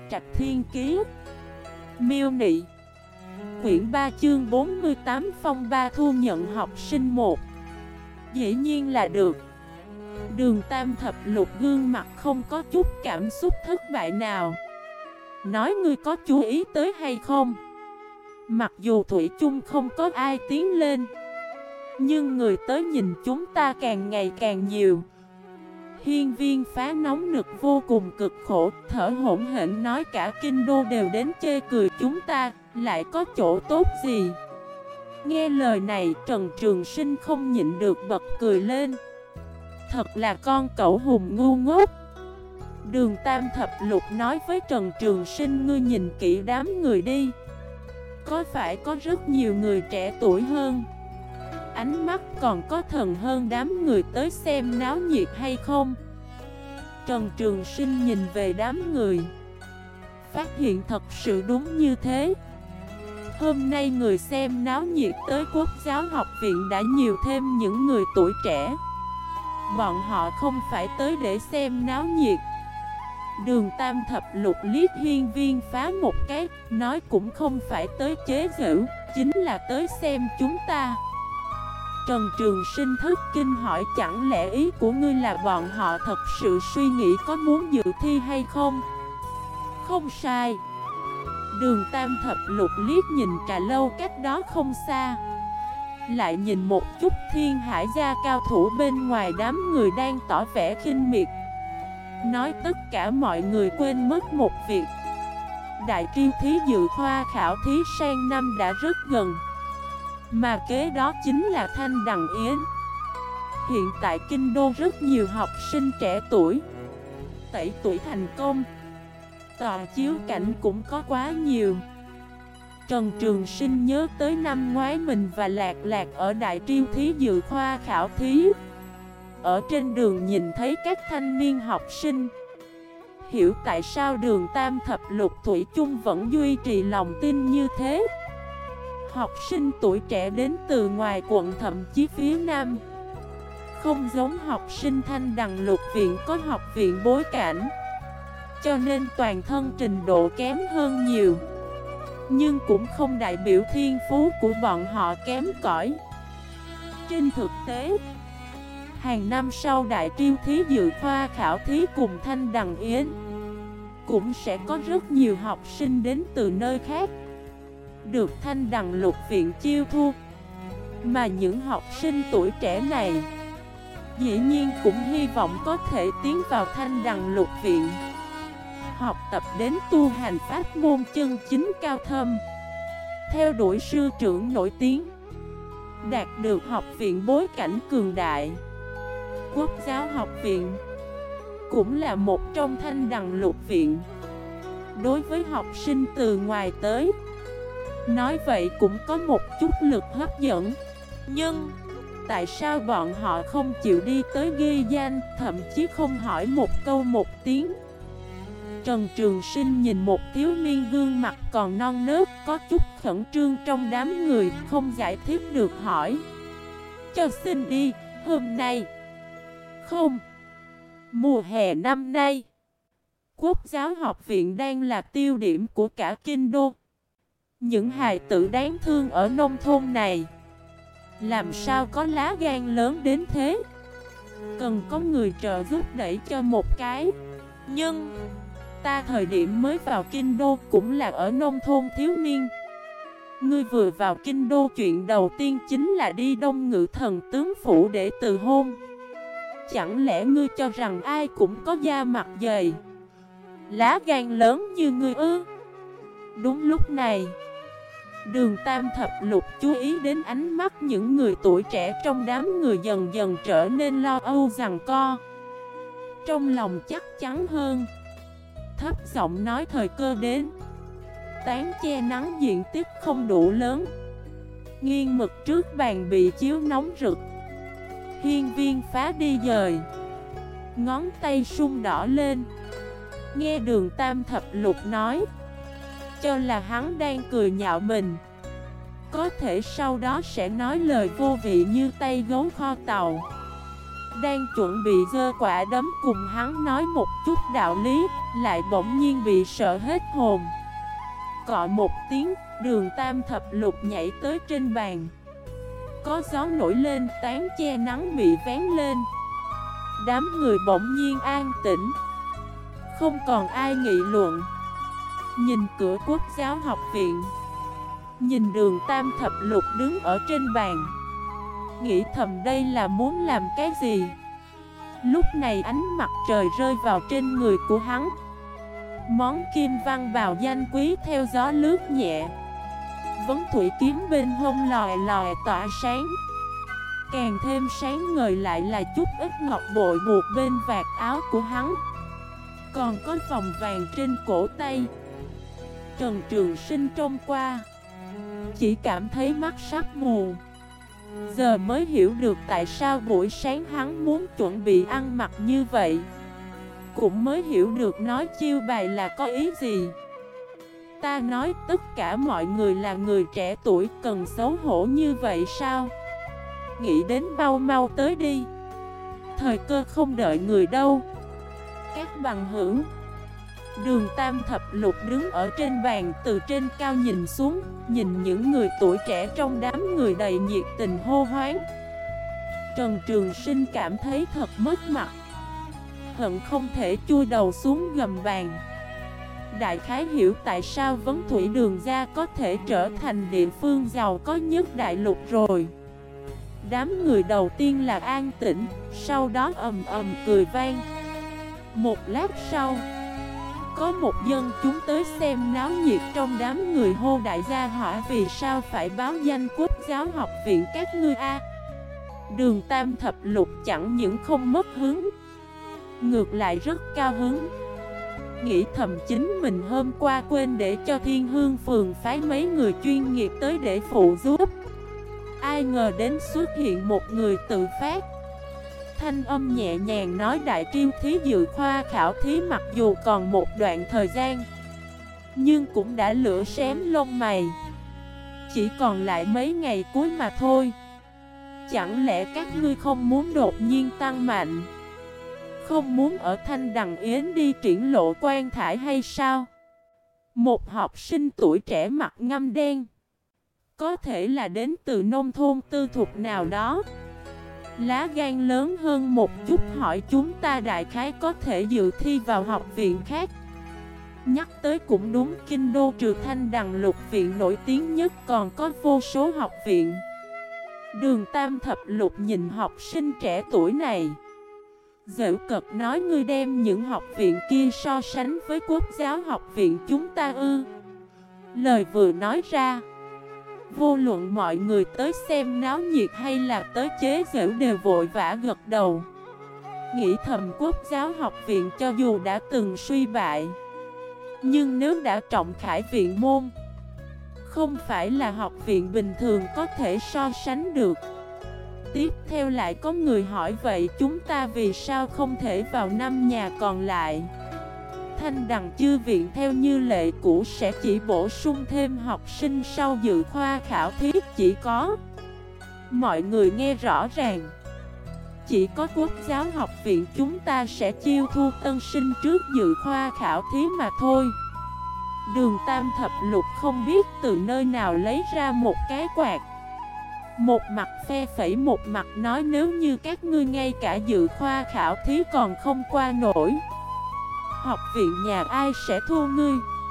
Trạch Thiên Kiế. Miêu Nị. Quyển 3 chương 48 Phong Ba thu nhận học sinh 1. Dĩ nhiên là được. Đường Tam Thập Lục gương mặt không có chút cảm xúc thất bại nào. Nói ngươi có chú ý tới hay không? Mặc dù thủy chung không có ai tiến lên, nhưng người tới nhìn chúng ta càng ngày càng nhiều. Hiên Viên Phá nóng nực vô cùng cực khổ, thở hổn hển nói cả kinh đô đều đến chê cười chúng ta, lại có chỗ tốt gì? Nghe lời này Trần Trường Sinh không nhịn được bật cười lên. Thật là con cẩu hùng ngu ngốc. Đường Tam Thập Lục nói với Trần Trường Sinh, ngươi nhìn kỹ đám người đi. Có phải có rất nhiều người trẻ tuổi hơn, ánh mắt còn có thần hơn đám người tới xem náo nhiệt hay không? Trần Trường Sinh nhìn về đám người, phát hiện thật sự đúng như thế. Hôm nay người xem náo nhiệt tới Quốc giáo học viện đã nhiều thêm những người tuổi trẻ. Bọn họ không phải tới để xem náo nhiệt. Đường Tam Thập Lục liếc Hiên Viên Phá một cái, nói cũng không phải tới chế giễu, chính là tới xem chúng ta. Trần Trường Sinh thất kinh hỏi, chẳng lẽ ý của ngươi là bọn họ thật sự suy nghĩ có muốn dự thi hay không? Không sai. Đường Tam Thập Lục liếc nhìn trà lâu cách đó không xa, lại nhìn một chút Thiên Hải gia cao thủ bên ngoài đám người đang tỏ vẻ khinh miệt. Nói tất cả mọi người quên mất một việc. Đại triêu thí dự khoa khảo thí sang năm đã rất gần, mà kế đó chính là Thanh Đằng Yến. Hiện tại kinh đô rất nhiều học sinh trẻ tuổi tẩy tuổi thành công, tọa chiếu cảnh cũng có quá nhiều. Trần Trường Sinh nhớ tới năm ngoái mình và Lạc Lạc ở Đại Triêu thí dự khoa khảo thí. Ở trên đường nhìn thấy các thanh niên học sinh, hiểu tại sao Đường Tam Thập Lục thủy chung vẫn duy trì lòng tin như thế. Học sinh tuổi trẻ đến từ ngoài quận thậm chí phía Nam, không giống học sinh Thanh Đằng Lục viện có học viện bối cảnh, cho nên toàn thân trình độ kém hơn nhiều. Nhưng cũng không đại biểu thiên phú của bọn họ kém cỏi. Trên thực tế, hàng năm sau Đại Triêu thí dự khoa khảo thí cùng Thanh Đằng Yến, cũng sẽ có rất nhiều học sinh đến từ nơi khác được Thanh Đằng Lục viện chiêu thu. Mà những học sinh tuổi trẻ này dĩ nhiên cũng hy vọng có thể tiến vào Thanh Đằng Lục viện, học tập đến tu hành pháp môn chân chính cao thâm, theo đuổi sư trưởng nổi tiếng, đạt được học viện bối cảnh cường đại. Quốc giáo học viện cũng là một trong Thanh Đằng Lục viện. Đối với học sinh từ ngoài tới, nói vậy cũng có một chút lực hấp dẫn. Nhưng tại sao bọn họ không chịu đi tới ghi danh, thậm chí không hỏi một câu một tiếng? Trần Trường Sinh nhìn một thiếu niên gương mặt còn non nớt, có chút khẩn trương trong đám người, không giải thích được hỏi, cho xin đi, hôm nay không, mùa hè năm nay Quốc giáo học viện đang là tiêu điểm của cả kinh đô. Những hài tử đáng thương ở nông thôn này làm sao có lá gan lớn đến thế, cần có người trợ giúp đẩy cho một cái. Nhưng ta thời điểm mới vào kinh đô cũng là ở nông thôn thiếu niên. Ngươi vừa vào kinh đô chuyện đầu tiên chính là đi Đông Ngự Thần tướng phủ để từ hôn. Chẳng lẽ ngươi cho rằng ai cũng có da mặt dày, lá gan lớn như ngươi ư? Đúng lúc này, Đường Tam Thập Lục chú ý đến ánh mắt những người tuổi trẻ trong đám người dần dần trở nên lo âu giằng co. Trong lòng chắc chắn hơn, thấp giọng nói thời cơ đến. Tán che nắng diện tích không đủ lớn, nghiêng mực trước bàn bị chiếu nóng rực. Hiên Viên Phá đi dời, ngón tay sung đỏ lên. Nghe Đường Tam Thập Lục nói, cho là hắn đang cười nhạo mình, có thể sau đó sẽ nói lời vô vị như tay gấu kho tàu. đang chuẩn bị giơ quả đấm cùng hắn nói một chút đạo lý, lại bỗng nhiên bị sợ hết hồn. Cọ một tiếng, Đường Tam Thập Lục nhảy tới trên bàn. Có gió nổi lên, tán che nắng bị vén lên. Đám người bỗng nhiên an tĩnh, không còn ai nghị luận. Nhìn cửa Quốc giáo học viện, nhìn Đường Tam Thập Lục đứng ở trên bàn, nghĩ thầm đây là muốn làm cái gì. Lúc này ánh mặt trời rơi vào trên người của hắn. Món kim văn bào danh quý theo gió lướt nhẹ. Vấn thủy kiếm bên hông lòe lòe tỏa sáng. Càng thêm sáng ngời lại là chút ít ngọc bội buộc bên vạt áo của hắn. Còn có vòng vàng trên cổ tay. Trần Trường Sinh trông qua, chỉ cảm thấy mắt sắp mù. Giờ mới hiểu được tại sao buổi sáng hắn muốn chuẩn bị ăn mặc như vậy. Cũng mới hiểu được nói chiêu bài là có ý gì. Ta nói tất cả mọi người là người trẻ tuổi, cần xấu hổ như vậy sao? Nghĩ đến mau mau tới đi, thời cơ không đợi người đâu. Các bằng hữu. Đường Tam Thập Lục đứng ở trên bàn, từ trên cao nhìn xuống, nhìn những người tuổi trẻ trong đám người đầy nhiệt tình hô hoáng. Trần Trường Sinh cảm thấy thật mất mặt, hận không thể chui đầu xuống gầm bàn. Đại khái hiểu tại sao Vấn Thủy Đường gia có thể trở thành địa phương giàu có nhất đại lục rồi. Đám người đầu tiên là an tĩnh, sau đó ầm ầm cười vang. Một lát sau, có một dân chúng tới xem náo nhiệt trong đám người hô đại gia hỏa vì sao phải báo danh Quốc giáo học viện các ngươi a. Đường Tam Thập Lục chẳng những không mất hứng, ngược lại rất cao hứng. Nghĩ thầm chính mình hôm qua quên để cho Thiên Hương Phường phái mấy người chuyên nghiệp tới để phụ giúp. Ai ngờ đến xuất hiện một người tự phát. Thanh âm nhẹ nhàng nói đại triêu thí dự khoa khảo thí mặc dù còn một đoạn thời gian, nhưng cũng đã lửa xém lông mày. Chỉ còn lại mấy ngày cuối mà thôi. Chẳng lẽ các ngươi không muốn đột nhiên tăng mạnh, không muốn ở Thanh Đằng Yến đi triển lộ quan thải hay sao? Một học sinh tuổi trẻ mặt ngăm đen, có thể là đến từ nông thôn tư thục nào đó, lá gan lớn hơn một chút hỏi chúng ta đại khái có thể dự thi vào học viện khác. Nhắc tới cũng đúng, kinh đô trừ Thanh Đằng Lục viện nổi tiếng nhất còn có vô số học viện. Đường Tam Thập Lục nhìn học sinh trẻ tuổi này, giễu cợt nói ngươi đem những học viện kia so sánh với Quốc giáo học viện chúng ta ư? Lời vừa nói ra, vô luận mọi người tới xem náo nhiệt hay là tới chế giễu đều vội vã gật đầu. Nghĩ thầm Quốc giáo học viện cho dù đã từng suy bại, nhưng nếu đã trọng khải viện môn, không phải là học viện bình thường có thể so sánh được. Tiếp theo lại có người hỏi vậy chúng ta vì sao không thể vào 5 nhà còn lại? Thanh Đằng Chư viện theo như lệ cũ sẽ chỉ bổ sung thêm học sinh sau dự khoa khảo thí chỉ có. Mọi người nghe rõ ràng, chỉ có Quốc giáo học viện chúng ta sẽ chiêu thu tân sinh trước dự khoa khảo thí mà thôi. Đường Tam Thập Lục không biết từ nơi nào lấy ra một cái quạt, một mặt phe phẩy một mặt nói nếu như các ngươi ngay cả dự khoa khảo thí còn không qua nổi, học viện nhà ai sẽ thu ngươi?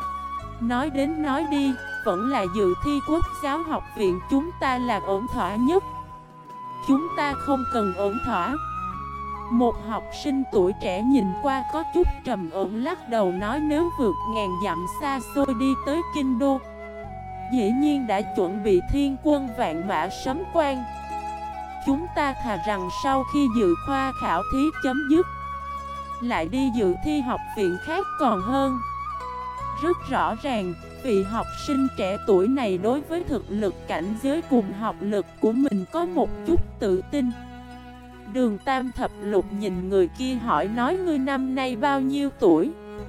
Nói đến nói đi, vẫn là dự thi Quốc giáo học viện chúng ta là ổn thỏa nhất. Chúng ta không cần ổn thỏa. Một học sinh tuổi trẻ nhìn qua có chút trầm ổn lắc đầu nói nếu vượt ngàn dặm xa xôi đi tới kinh đô, dĩ nhiên đã chuẩn bị thiên quân vạn mã sấm quan. Chúng ta thà rằng sau khi dự khoa khảo thí chấm dứt, lại đi dự thi học viện khác còn hơn. Rất rõ ràng, vị học sinh trẻ tuổi này đối với thực lực cảnh giới cùng học lực của mình có một chút tự tin. Đường Tam Thập Lục nhìn người kia hỏi nói ngươi năm nay bao nhiêu tuổi?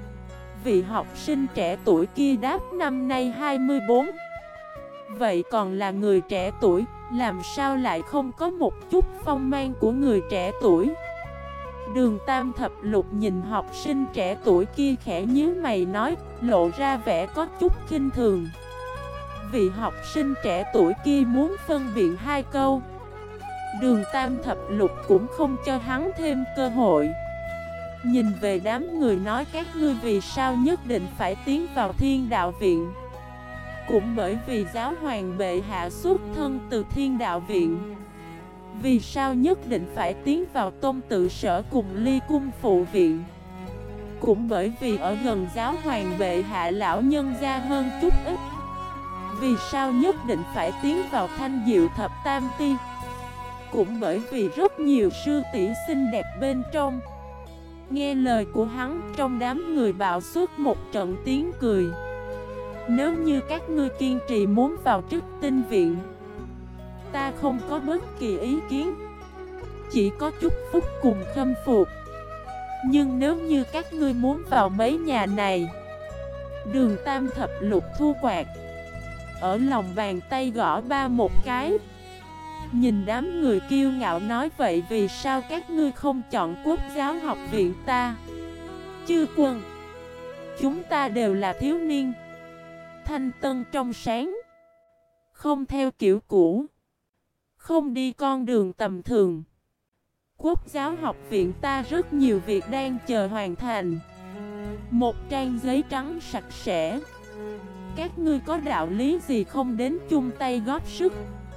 Vị học sinh trẻ tuổi kia đáp năm nay 24. Vậy còn là người trẻ tuổi, làm sao lại không có một chút phong mang của người trẻ tuổi. Đường Tam Thập Lục nhìn học sinh trẻ tuổi kia khẽ nhíu mày nói, lộ ra vẻ có chút khinh thường. Vị học sinh trẻ tuổi kia muốn phân biện hai câu. Đường Tam Thập Lục cũng không cho hắn thêm cơ hội. Nhìn về đám người nói, các ngươi vì sao nhất định phải tiến vào Thiên Đạo Viện? Cũng bởi vì giáo hoàng bệ hạ xuất thân từ Thiên Đạo Viện. Vì sao nhất định phải tiến vào Tôn Tự Sở cùng Ly Cung Phụ Viện? Cũng bởi vì ở gần giáo hoàng bệ hạ lão nhân gia hơn chút ít. Vì sao nhất định phải tiến vào Thanh Diệu Thập Tam Ti? Cũng bởi vì rất nhiều sư tỷ xinh đẹp bên trong. Nghe lời của hắn, trong đám người bạo xuất một trận tiếng cười. Nếu như các ngươi kiên trì muốn vào Trích Tinh Viện, ta không có bất kỳ ý kiến, chỉ có chút phúc cùng khâm phục. Nhưng nếu như các ngươi muốn vào mấy nhà này, Đường Tam Thập Lục thu quạt, ở lòng bàn tay gõ ba một cái. Nhìn đám người kiêu ngạo nói, vậy vì sao các ngươi không chọn Quốc giáo học viện ta? Chư quân, chúng ta đều là thiếu niên, thanh tân trong sáng, không theo kiểu cũ, không đi con đường tầm thường. Quốc giáo học viện ta rất nhiều việc đang chờ hoàn thành. Một trang giấy trắng sạch sẽ. Các ngươi có đạo lý gì không đến chung tay góp sức?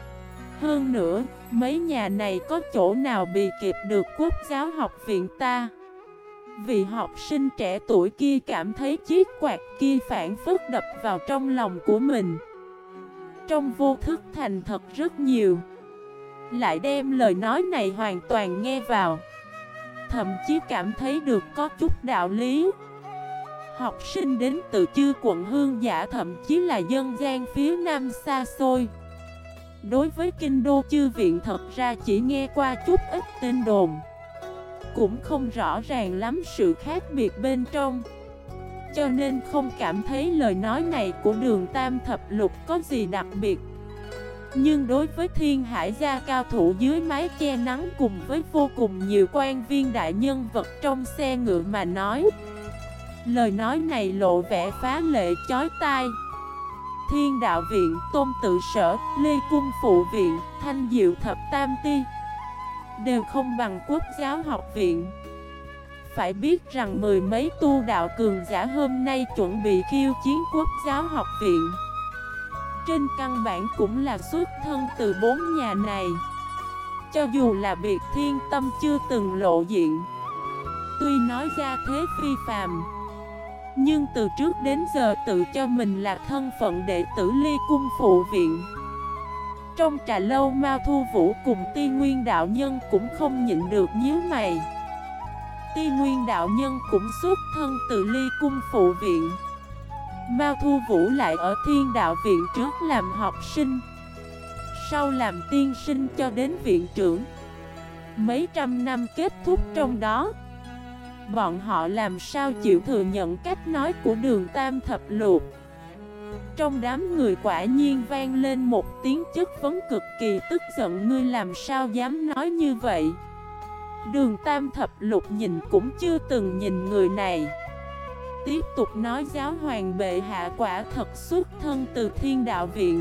Hơn nữa, mấy nhà này có chỗ nào bị kịp được Quốc giáo học viện ta? Vị học sinh trẻ tuổi kia cảm thấy chiếc quạt kia phản phất đập vào trong lòng của mình. Trong vô thức thành thật rất nhiều, lại đem lời nói này hoàn toàn nghe vào, thậm chí cảm thấy được có chút đạo lý. Học sinh đến từ Chư quận Hương Giả, thậm chí là dân gian phía nam xa xôi, đối với kinh đô Chư viện thật ra chỉ nghe qua chút ít tên đồn, cũng không rõ ràng lắm sự khác biệt bên trong, cho nên không cảm thấy lời nói này của Đường Tam Thập Lục có gì đặc biệt. Nhưng đối với Thiên Hải gia cao thủ dưới mái che nắng cùng với vô cùng nhiều quan viên đại nhân vật trong xe ngựa mà nói, lời nói này lộ vẻ phá lệ chói tai. Thiên Đạo Viện, Tôn Tự Sở, Lê Cung Phụ Viện, Thanh Diệu Thập Tam Ti đều không bằng Quốc giáo học viện. Phải biết rằng mười mấy tu đạo cường giả hôm nay chuẩn bị khiêu chiến Quốc giáo học viện, trên căn bản cũng là xuất thân từ bốn nhà này. Cho dù là Biệt Thiên Tâm chưa từng lộ diện, tuy nói ra thế phi phàm, nhưng từ trước đến giờ tự cho mình là thân phận đệ tử Ly Cung Phụ Viện. Trong trà lâu, Mao Thu Vũ cùng Ti Nguyên đạo nhân cũng không nhịn được nhíu mày. Ti Nguyên đạo nhân cũng xuất thân từ Ly Cung Phụ Viện. Mao Thu Vũ lại ở Thiên Đạo Viện trước làm học sinh, sau làm tiên sinh cho đến viện trưởng. Mấy trăm năm kết thúc trong đó, bọn họ làm sao chịu thừa nhận cách nói của Đường Tam Thập Lục. Trong đám người quả nhiên vang lên một tiếng chất vấn cực kỳ tức giận, ngươi làm sao dám nói như vậy? Đường Tam Thập Lục nhìn cũng chưa từng nhìn người này, tiếp tục nói, giáo hoàng bệ hạ quả thật xuất thân từ Thiên Đạo Viện.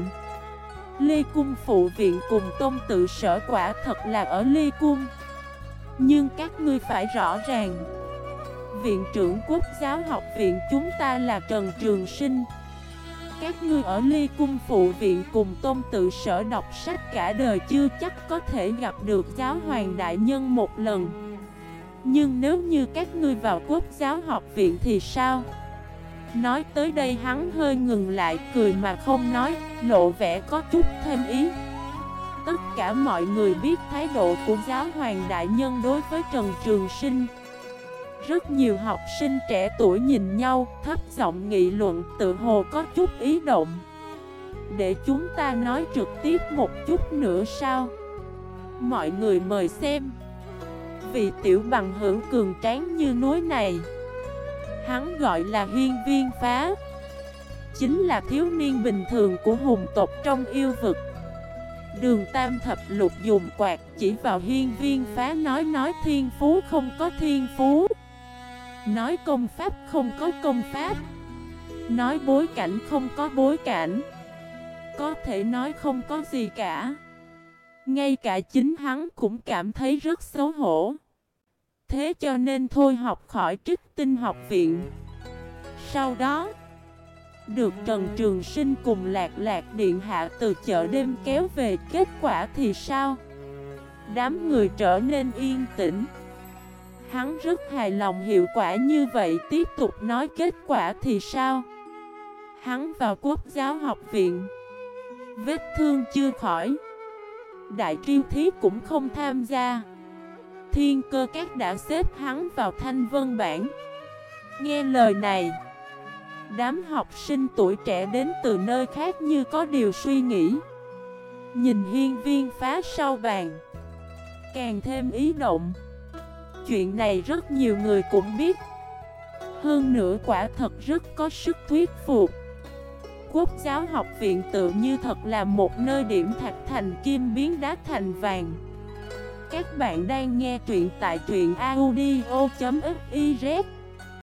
Lê Cung Phụ Viện cùng Tôn Tự Sở quả thật là ở Lê Cung. Nhưng các ngươi phải rõ ràng, viện trưởng Quốc giáo học viện chúng ta là Trần Trường Sinh. Các ngươi ở Ly Cung Phụ Viện cùng Tôn Tự Sở đọc sách cả đời chưa chắc có thể gặp được giáo hoàng đại nhân một lần. Nhưng nếu như các ngươi vào Quốc giáo học viện thì sao? Nói tới đây hắn hơi ngừng lại, cười mà không nói, lộ vẻ có chút thêm ý. Tất cả mọi người biết thái độ của giáo hoàng đại nhân đối với Trần Trường Sinh. Rất nhiều học sinh trẻ tuổi nhìn nhau, thấp giọng nghị luận, tự hồ có chút ý động. Để chúng ta nói trực tiếp một chút nữa sao? Mọi người mời xem. Vị tiểu bằng hữu cường tráng như núi này, hắn gọi là Hiên Viên Phá, chính là thiếu niên bình thường của hùng tộc trong yêu vực. Đường Tam Thập Lục dùng quạt chỉ vào Hiên Viên Phá nói thiên phú không có thiên phú, nói công pháp không có công pháp, nói bối cảnh không có bối cảnh, có thể nói không có gì cả. Ngay cả chính hắn cũng cảm thấy rất xấu hổ. Thế cho nên thôi học khỏi Trích Tinh học viện. Sau đó được Trần Trường Sinh cùng Lạc Lạc điện hạ từ chợ đêm kéo về. Kết quả thì sao? Đám người trở nên yên tĩnh. Hắn rất hài lòng hiệu quả như vậy. Tiếp tục nói kết quả thì sao? Hắn vào Quốc giáo học viện, vết thương chưa khỏi, đại triêu thí cũng không tham gia. Thiên Cơ Các đã xếp hắn vào Thanh Vân bảng. Nghe lời này, đám học sinh tuổi trẻ đến từ nơi khác như có điều suy nghĩ. Nhìn Hiên Viên Phá sau bàn, càng thêm ý động. Chuyện này rất nhiều người cũng biết. Hơn nữa quả thật rất có sức thuyết phục. Quốc giáo học viện tự như thật là một nơi điểm thạch thành kim biến đá thành vàng. Các bạn đang nghe truyện tại truyện audio.fif